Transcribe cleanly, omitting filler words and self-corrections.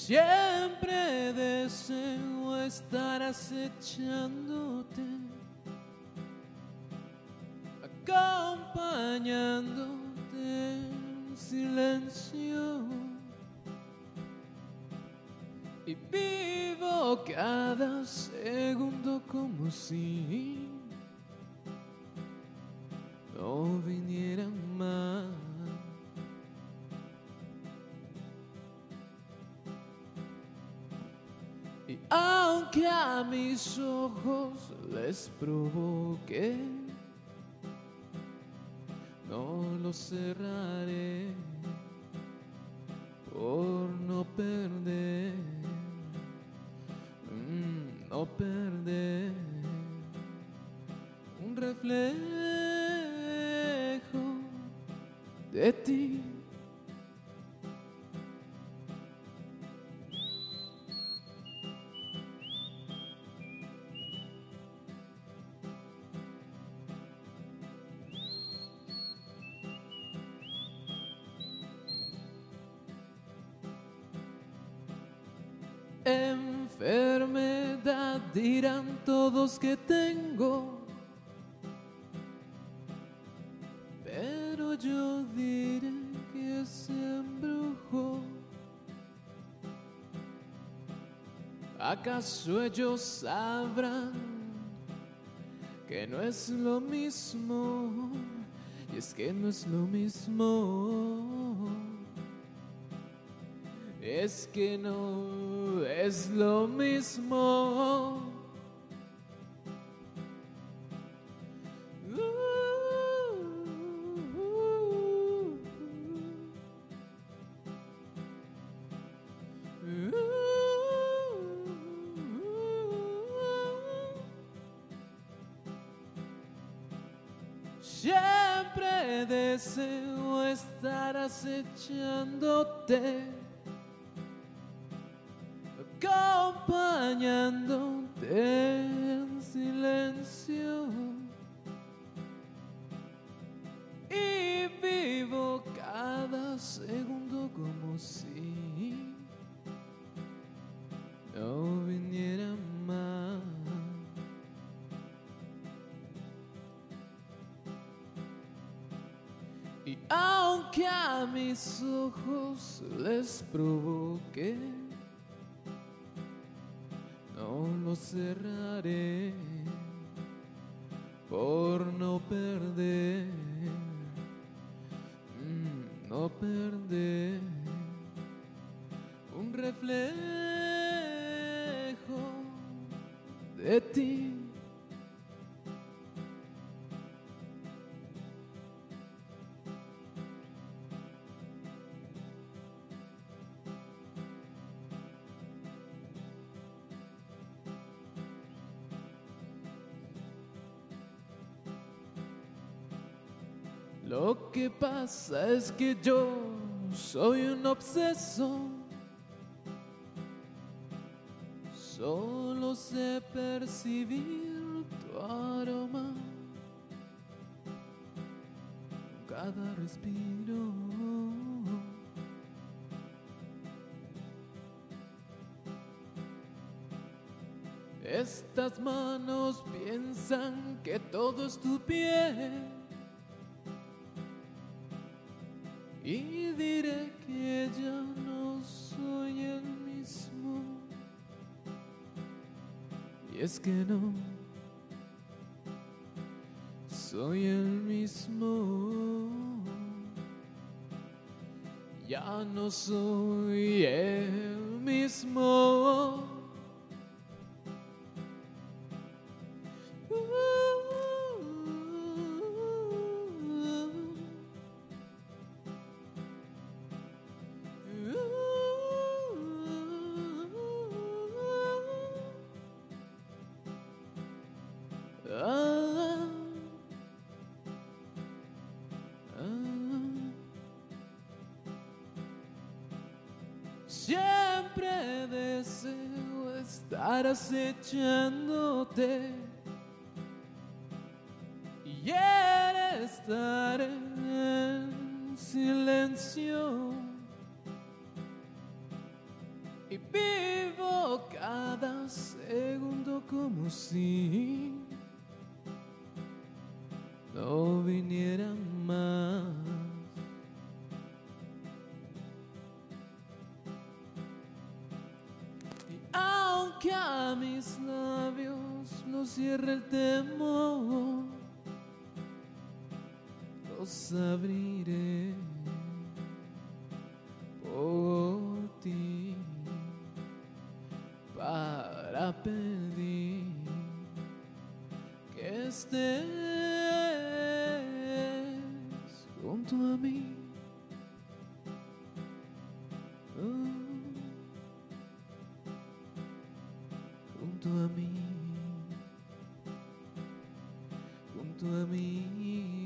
Siempre deseo estar acechándote, acompañándote en silencio, y vivo cada segundo como si no viniera más. Y aunque a mis ojos les provoque, no los cerraré por no perder, no perder un reflejo de ti. Enfermedad dirán todos que tengo, pero yo diré que se embrujó. ¿Acaso ellos sabrán que no es lo mismo? Y es que no es lo mismo. Es que no es lo mismo. Siempre deseo estar acechándote, acompañándote en silencio, y vivo cada segundo como si no viniera más. Y aunque a mis ojos les provoque, no los cerraré por no perder, no perder un reflejo de ti. Lo que pasa es que yo soy un obseso, solo sé percibir tu aroma con cada respiro. Estas manos piensan que todo es tu piel, y diré que ya no soy el mismo. Y es que no soy el mismo. Ya no soy el mismo. Siempre deseo estar acechándote, y estar en silencio, y segundo como si no viniera más. Y aunque a mis labios los cierre el temor, los abriré por ti para pedir que estés junto a mí. Junto a mí, junto a mí.